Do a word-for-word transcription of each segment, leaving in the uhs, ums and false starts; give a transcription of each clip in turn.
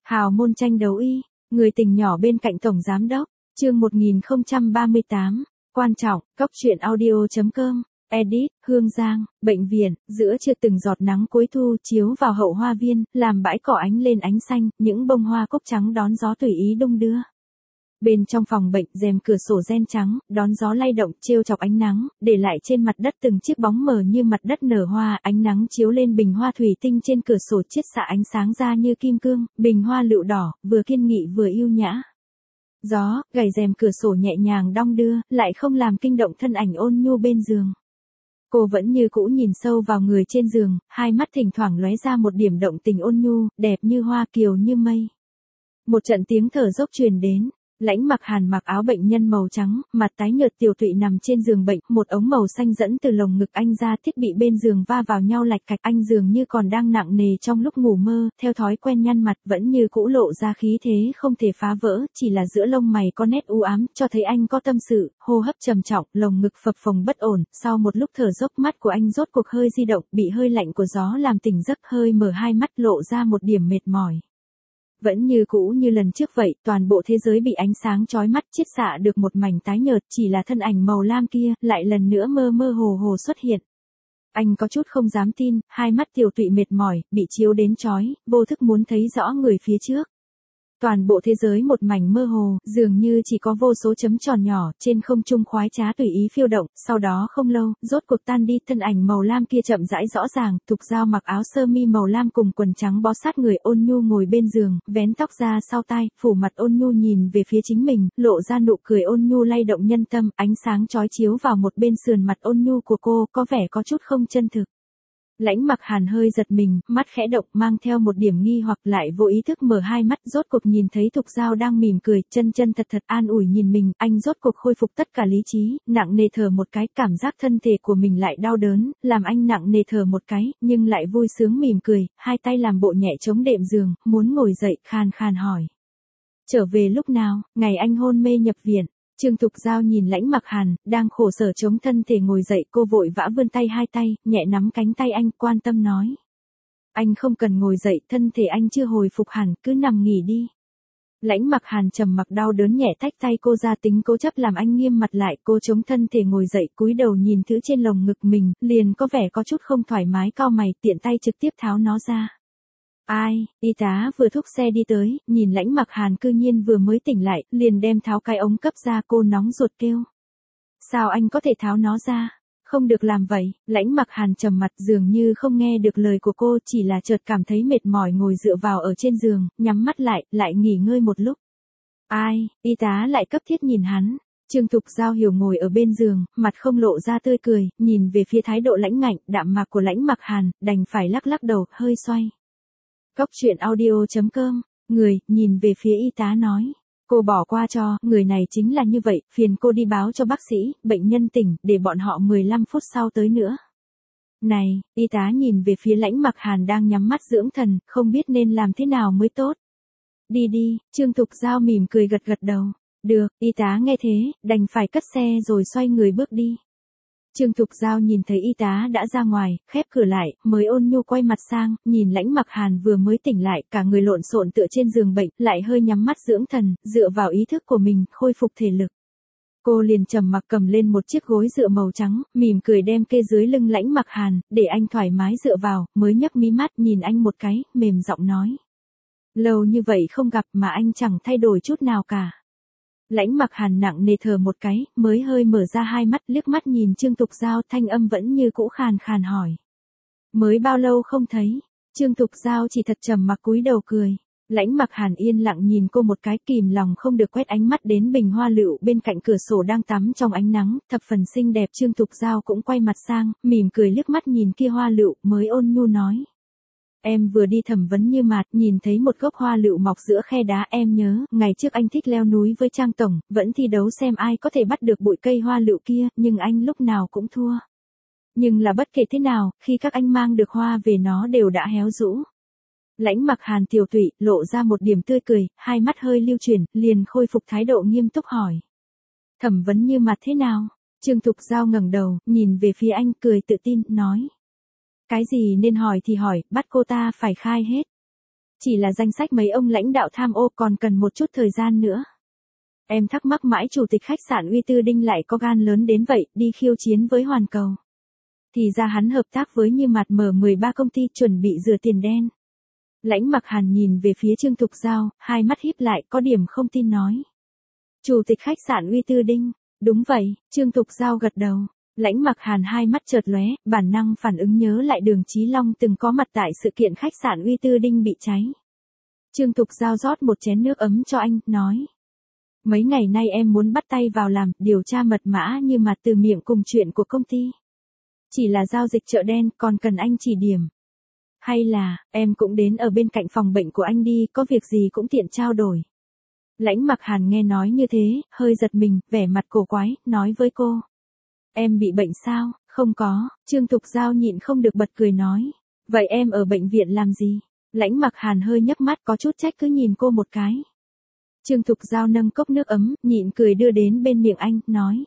Hào môn tranh đấu y, người tình nhỏ bên cạnh tổng giám đốc, chương một nghìn không trăm ba mươi tám, quan trọng, cốc truyện audio.com, edit, Hương Giang, bệnh viện, giữa trưa từng giọt nắng cuối thu chiếu vào hậu hoa viên, làm bãi cỏ ánh lên ánh xanh, những bông hoa cúc trắng đón gió tùy ý đung đưa. Bên trong phòng bệnh, rèm cửa sổ ren trắng, đón gió lay động, trêu chọc ánh nắng, để lại trên mặt đất từng chiếc bóng mờ như mặt đất nở hoa, ánh nắng chiếu lên bình hoa thủy tinh trên cửa sổ chiết xạ ánh sáng ra như kim cương, bình hoa lựu đỏ, vừa kiên nghị vừa yêu nhã. Gió, gảy rèm cửa sổ nhẹ nhàng đong đưa, lại không làm kinh động thân ảnh ôn nhu bên giường. Cô vẫn như cũ nhìn sâu vào người trên giường, hai mắt thỉnh thoảng lóe ra một điểm động tình ôn nhu, đẹp như hoa kiều như mây. Một trận tiếng thở dốc truyền đến. Lãnh Mặc Hàn mặc áo bệnh nhân màu trắng, mặt tái nhợt tiều tụy nằm trên giường bệnh, một ống màu xanh dẫn từ lồng ngực anh ra, thiết bị bên giường va vào nhau lạch cạch, anh dường như còn đang nặng nề trong lúc ngủ mơ, theo thói quen nhăn mặt vẫn như cũ lộ ra khí thế không thể phá vỡ, chỉ là giữa lông mày có nét u ám, cho thấy anh có tâm sự, hô hấp trầm trọng, lồng ngực phập phồng bất ổn, sau một lúc thở dốc mắt của anh rốt cuộc hơi di động, bị hơi lạnh của gió làm tỉnh giấc, hơi mở hai mắt lộ ra một điểm mệt mỏi. Vẫn như cũ như lần trước vậy, toàn bộ thế giới bị ánh sáng chói mắt chiết xạ được một mảnh tái nhợt, chỉ là thân ảnh màu lam kia, lại lần nữa mơ mơ hồ hồ xuất hiện. Anh có chút không dám tin, hai mắt tiều tụy mệt mỏi, bị chiếu đến chói, vô thức muốn thấy rõ người phía trước. Toàn bộ thế giới một mảnh mơ hồ, dường như chỉ có vô số chấm tròn nhỏ, trên không trung khoái trá tùy ý phiêu động, sau đó không lâu, rốt cuộc tan đi, thân ảnh màu lam kia chậm rãi rõ ràng, Thục Giao mặc áo sơ mi màu lam cùng quần trắng bó sát người, ôn nhu ngồi bên giường, vén tóc ra sau tai, phủ mặt ôn nhu nhìn về phía chính mình, lộ ra nụ cười ôn nhu lay động nhân tâm, ánh sáng chói chiếu vào một bên sườn mặt ôn nhu của cô, có vẻ có chút không chân thực. Lãnh Mặc Hàn hơi giật mình, mắt khẽ động mang theo một điểm nghi hoặc lại vô ý thức mở hai mắt, rốt cuộc nhìn thấy Thục Giao đang mỉm cười, chân chân thật thật an ủi nhìn mình, anh rốt cuộc khôi phục tất cả lý trí, nặng nề thở một cái, cảm giác thân thể của mình lại đau đớn, làm anh nặng nề thở một cái, nhưng lại vui sướng mỉm cười, hai tay làm bộ nhẹ chống đệm giường, muốn ngồi dậy, khan khan hỏi. Trở về lúc nào, ngày anh hôn mê nhập viện. Trương Thục Giao nhìn Lãnh Mặc Hàn, đang khổ sở chống thân thể ngồi dậy, cô vội vã vươn tay hai tay, nhẹ nắm cánh tay anh, quan tâm nói. Anh không cần ngồi dậy, thân thể anh chưa hồi phục hẳn, cứ nằm nghỉ đi. Lãnh Mặc Hàn trầm mặc đau đớn nhẹ tách tay cô ra, tính cố chấp làm anh nghiêm mặt lại, cô chống thân thể ngồi dậy, cúi đầu nhìn thứ trên lồng ngực mình, liền có vẻ có chút không thoải mái, cau mày, tiện tay trực tiếp tháo nó ra. Ai, y tá vừa thúc xe đi tới, nhìn Lãnh Mặc Hàn cư nhiên vừa mới tỉnh lại, liền đem tháo cái ống cấp ra, cô nóng ruột kêu. Sao anh có thể tháo nó ra? Không được làm vậy, Lãnh Mặc Hàn trầm mặt dường như không nghe được lời của cô, chỉ là chợt cảm thấy mệt mỏi ngồi dựa vào ở trên giường, nhắm mắt lại, lại nghỉ ngơi một lúc. Ai, y tá lại cấp thiết nhìn hắn. Trương Thục Giao hiểu ngồi ở bên giường, mặt không lộ ra tươi cười, nhìn về phía thái độ lãnh ngạnh, đạm mạc của Lãnh Mặc Hàn, đành phải lắc lắc đầu, hơi xoay. Cốc truyện audio.com, người, nhìn về phía y tá nói. Cô bỏ qua cho, người này chính là như vậy, phiền cô đi báo cho bác sĩ, bệnh nhân tỉnh, để bọn họ mười lăm phút sau tới nữa. Này, y tá nhìn về phía Lãnh Mặc Hàn đang nhắm mắt dưỡng thần, không biết nên làm thế nào mới tốt. Đi đi, Trương Thục Giao mỉm cười gật gật đầu. Được, y tá nghe thế, đành phải cất xe rồi xoay người bước đi. Trương Thục Giao nhìn thấy y tá đã ra ngoài, khép cửa lại, mới ôn nhu quay mặt sang, nhìn Lãnh Mặc Hàn vừa mới tỉnh lại, cả người lộn xộn tựa trên giường bệnh, lại hơi nhắm mắt dưỡng thần, dựa vào ý thức của mình, khôi phục thể lực. Cô liền trầm mặc cầm lên một chiếc gối dựa màu trắng, mỉm cười đem kê dưới lưng Lãnh Mặc Hàn, để anh thoải mái dựa vào, mới nhấc mí mắt nhìn anh một cái, mềm giọng nói. Lâu như vậy không gặp mà anh chẳng thay đổi chút nào cả. Lãnh Mặc Hàn nặng nề thở một cái, mới hơi mở ra hai mắt, liếc mắt nhìn Trương Thục Giao, thanh âm vẫn như cũ khàn khàn hỏi. Mới bao lâu không thấy? Trương Thục Giao chỉ thật trầm mặc cúi đầu cười. Lãnh Mặc Hàn yên lặng nhìn cô một cái, kìm lòng không được quét ánh mắt đến bình hoa lựu bên cạnh cửa sổ đang tắm trong ánh nắng, thập phần xinh đẹp. Trương Thục Giao cũng quay mặt sang, mỉm cười liếc mắt nhìn kia hoa lựu, mới ôn nhu nói. Em vừa đi thẩm vấn Như Mạt, nhìn thấy một gốc hoa lựu mọc giữa khe đá, em nhớ, ngày trước anh thích leo núi với Trang Tổng, vẫn thi đấu xem ai có thể bắt được bụi cây hoa lựu kia, nhưng anh lúc nào cũng thua. Nhưng là bất kể thế nào, khi các anh mang được hoa về nó đều đã héo rũ. Lãnh Mặc Hàn tiều tụy, lộ ra một điểm tươi cười, hai mắt hơi lưu chuyển, liền khôi phục thái độ nghiêm túc hỏi. Thẩm vấn Như Mạt thế nào? Trương Thục Giao ngẩng đầu, nhìn về phía anh, cười tự tin, nói. Cái gì nên hỏi thì hỏi, bắt cô ta phải khai hết. Chỉ là danh sách mấy ông lãnh đạo tham ô còn cần một chút thời gian nữa. Em thắc mắc mãi chủ tịch khách sạn Uy Tư Đinh lại có gan lớn đến vậy, đi khiêu chiến với Hoàn Cầu. Thì ra hắn hợp tác với Như Mạt mở mười ba công ty chuẩn bị rửa tiền đen. Lãnh Mặc Hàn nhìn về phía Trương Thục Giao, hai mắt híp lại, có điểm không tin nói. Chủ tịch khách sạn Uy Tư Đinh, đúng vậy, Trương Thục Giao gật đầu. Lãnh Mặc Hàn hai mắt chợt lóe, bản năng phản ứng nhớ lại Đường Chí Long từng có mặt tại sự kiện khách sạn Uy Tư Đinh bị cháy. Trương Thục Giao rót một chén nước ấm cho anh, nói. Mấy ngày nay em muốn bắt tay vào làm, điều tra mật mã Như Mạt từ miệng cùng chuyện của công ty. Chỉ là giao dịch chợ đen, còn cần anh chỉ điểm. Hay là, em cũng đến ở bên cạnh phòng bệnh của anh đi, có việc gì cũng tiện trao đổi. Lãnh Mặc Hàn nghe nói như thế, hơi giật mình, vẻ mặt cổ quái, nói với cô. Em bị bệnh sao? Không có, Trương Thục Giao nhịn không được bật cười nói. Vậy em ở bệnh viện làm gì? Lãnh Mặc Hàn hơi nhấc mắt có chút trách cứ nhìn cô một cái. Trương Thục Giao nâng cốc nước ấm, nhịn cười đưa đến bên miệng anh, nói.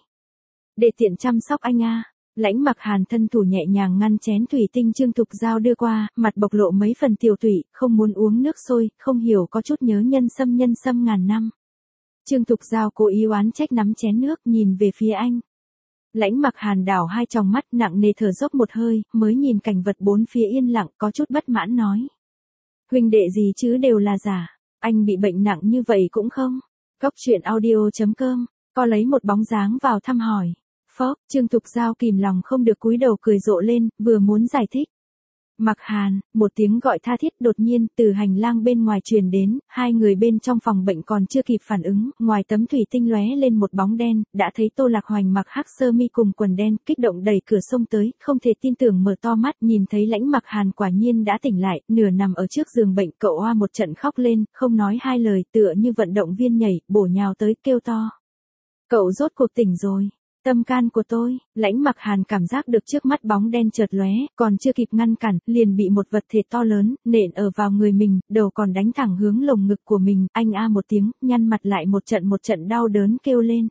Để tiện chăm sóc anh a. Lãnh Mặc Hàn thân thủ nhẹ nhàng ngăn chén thủy tinh Trương Thục Giao đưa qua, mặt bộc lộ mấy phần tiểu tụy, không muốn uống nước sôi, không hiểu có chút nhớ nhân sâm nhân sâm ngàn năm. Trương Thục Giao cố ý oán trách nắm chén nước, nhìn về phía anh. Lãnh Mặc Hàn đảo hai tròng mắt nặng nề thở dốc một hơi, mới nhìn cảnh vật bốn phía yên lặng, có chút bất mãn nói. Huynh đệ gì chứ đều là giả, anh bị bệnh nặng như vậy cũng không. Cóc truyện audio chấm com, có lấy một bóng dáng vào thăm hỏi. Phó, Trương Thục Giao kìm lòng không được cúi đầu cười rộ lên, vừa muốn giải thích. Mặc Hàn, một tiếng gọi tha thiết đột nhiên từ hành lang bên ngoài truyền đến, hai người bên trong phòng bệnh còn chưa kịp phản ứng, ngoài tấm thủy tinh lóe lên một bóng đen, đã thấy Tô Lạc Hoành mặc hắc sơ mi cùng quần đen, kích động đẩy cửa xông tới, không thể tin tưởng mở to mắt, nhìn thấy Lãnh Mặc Hàn quả nhiên đã tỉnh lại, nửa nằm ở trước giường bệnh, cậu oa một trận khóc lên, không nói hai lời, tựa như vận động viên nhảy, bổ nhào tới kêu to. Cậu rốt cuộc tỉnh rồi. Tâm can của tôi, Lãnh Mặc Hàn cảm giác được trước mắt bóng đen chợt lóe, còn chưa kịp ngăn cản, liền bị một vật thể to lớn, nện ở vào người mình, đầu còn đánh thẳng hướng lồng ngực của mình, anh a một tiếng, nhăn mặt lại một trận một trận đau đớn kêu lên.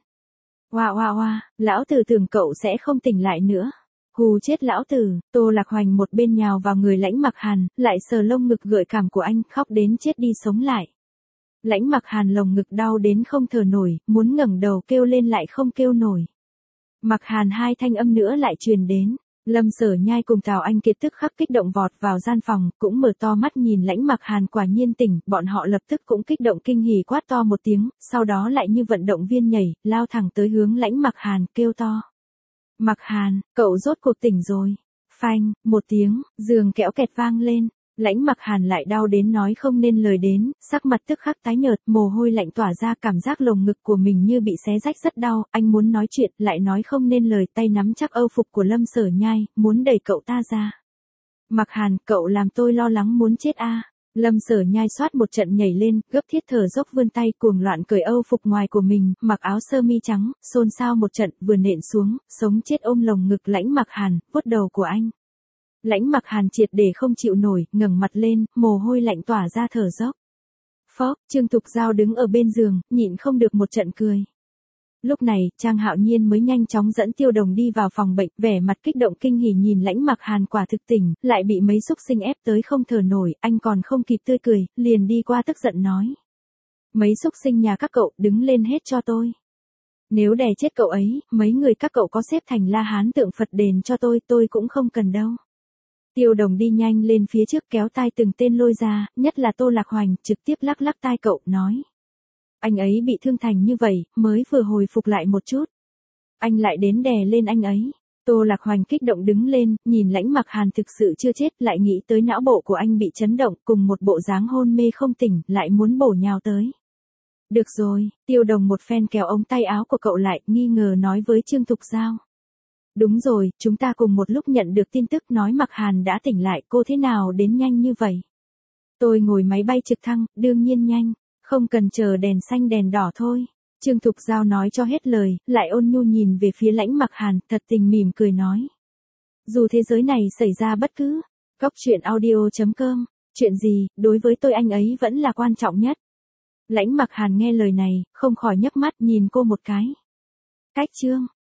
Oa oa oa, lão tử tưởng cậu sẽ không tỉnh lại nữa. Hù chết lão tử, Tô Lạc Hoành một bên nhào vào người Lãnh Mặc Hàn, lại sờ lông ngực gợi cảm của anh, khóc đến chết đi sống lại. Lãnh Mặc Hàn lồng ngực đau đến không thở nổi, muốn ngẩng đầu kêu lên lại không kêu nổi. Mặc Hàn hai thanh âm nữa lại truyền đến, Lâm Sở Nhai cùng Tào Anh Kiệt tức khắc kích động vọt vào gian phòng, cũng mở to mắt nhìn Lãnh Mặc Hàn quả nhiên tỉnh, bọn họ lập tức cũng kích động kinh hỉ quát to một tiếng, sau đó lại như vận động viên nhảy, lao thẳng tới hướng Lãnh Mặc Hàn, kêu to. Mặc Hàn, cậu rốt cuộc tỉnh rồi. Phanh, một tiếng, giường kéo kẹt vang lên. Lãnh Mặc Hàn lại đau đến nói không nên lời đến, sắc mặt tức khắc tái nhợt, mồ hôi lạnh tỏa ra, cảm giác lồng ngực của mình như bị xé rách rất đau, anh muốn nói chuyện, lại nói không nên lời, tay nắm chắc âu phục của Lâm Sở Nhai, muốn đẩy cậu ta ra. Mặc Hàn, cậu làm tôi lo lắng muốn chết a. Lâm Sở Nhai xoát một trận nhảy lên, gấp thiết thở dốc vươn tay cuồng loạn cởi âu phục ngoài của mình, mặc áo sơ mi trắng, xôn xao một trận, vừa nện xuống, sống chết ôm lồng ngực Lãnh Mặc Hàn, vuốt đầu của anh. Lãnh Mặc Hàn triệt để không chịu nổi, ngẩng mặt lên, mồ hôi lạnh tỏa ra thở dốc. Phó, Trương Thục Giao đứng ở bên giường, nhịn không được một trận cười. Lúc này, Trang Hạo Nhiên mới nhanh chóng dẫn Tiêu Đồng đi vào phòng bệnh, vẻ mặt kích động kinh hỉ nhìn Lãnh Mặc Hàn quả thực tỉnh, lại bị mấy xúc sinh ép tới không thở nổi, anh còn không kịp tươi cười, liền đi qua tức giận nói. Mấy xúc sinh nhà các cậu, đứng lên hết cho tôi. Nếu đè chết cậu ấy, mấy người các cậu có xếp thành La Hán tượng Phật đền cho tôi, tôi cũng không cần đâu. Tiêu Đồng đi nhanh lên phía trước kéo tai từng tên lôi ra, nhất là Tô Lạc Hoành, trực tiếp lắc lắc tai cậu, nói. Anh ấy bị thương thành như vậy, mới vừa hồi phục lại một chút. Anh lại đến đè lên anh ấy. Tô Lạc Hoành kích động đứng lên, nhìn Lãnh Mặc Hàn thực sự chưa chết, lại nghĩ tới não bộ của anh bị chấn động, cùng một bộ dáng hôn mê không tỉnh, lại muốn bổ nhào tới. Được rồi, Tiêu Đồng một phen kéo ống tay áo của cậu lại, nghi ngờ nói với Trương Thục Giao. Đúng rồi, chúng ta cùng một lúc nhận được tin tức nói Mặc Hàn đã tỉnh lại, cô thế nào đến nhanh như vậy? Tôi ngồi máy bay trực thăng, đương nhiên nhanh, không cần chờ đèn xanh đèn đỏ thôi. Trương Thục Giao nói cho hết lời, lại ôn nhu nhìn về phía Lãnh Mặc Hàn, thật tình mỉm cười nói. Dù thế giới này xảy ra bất cứ, cóc truyện audio chấm com, chuyện gì, đối với tôi anh ấy vẫn là quan trọng nhất. Lãnh Mặc Hàn nghe lời này, không khỏi nhấc mắt nhìn cô một cái. Cách chương.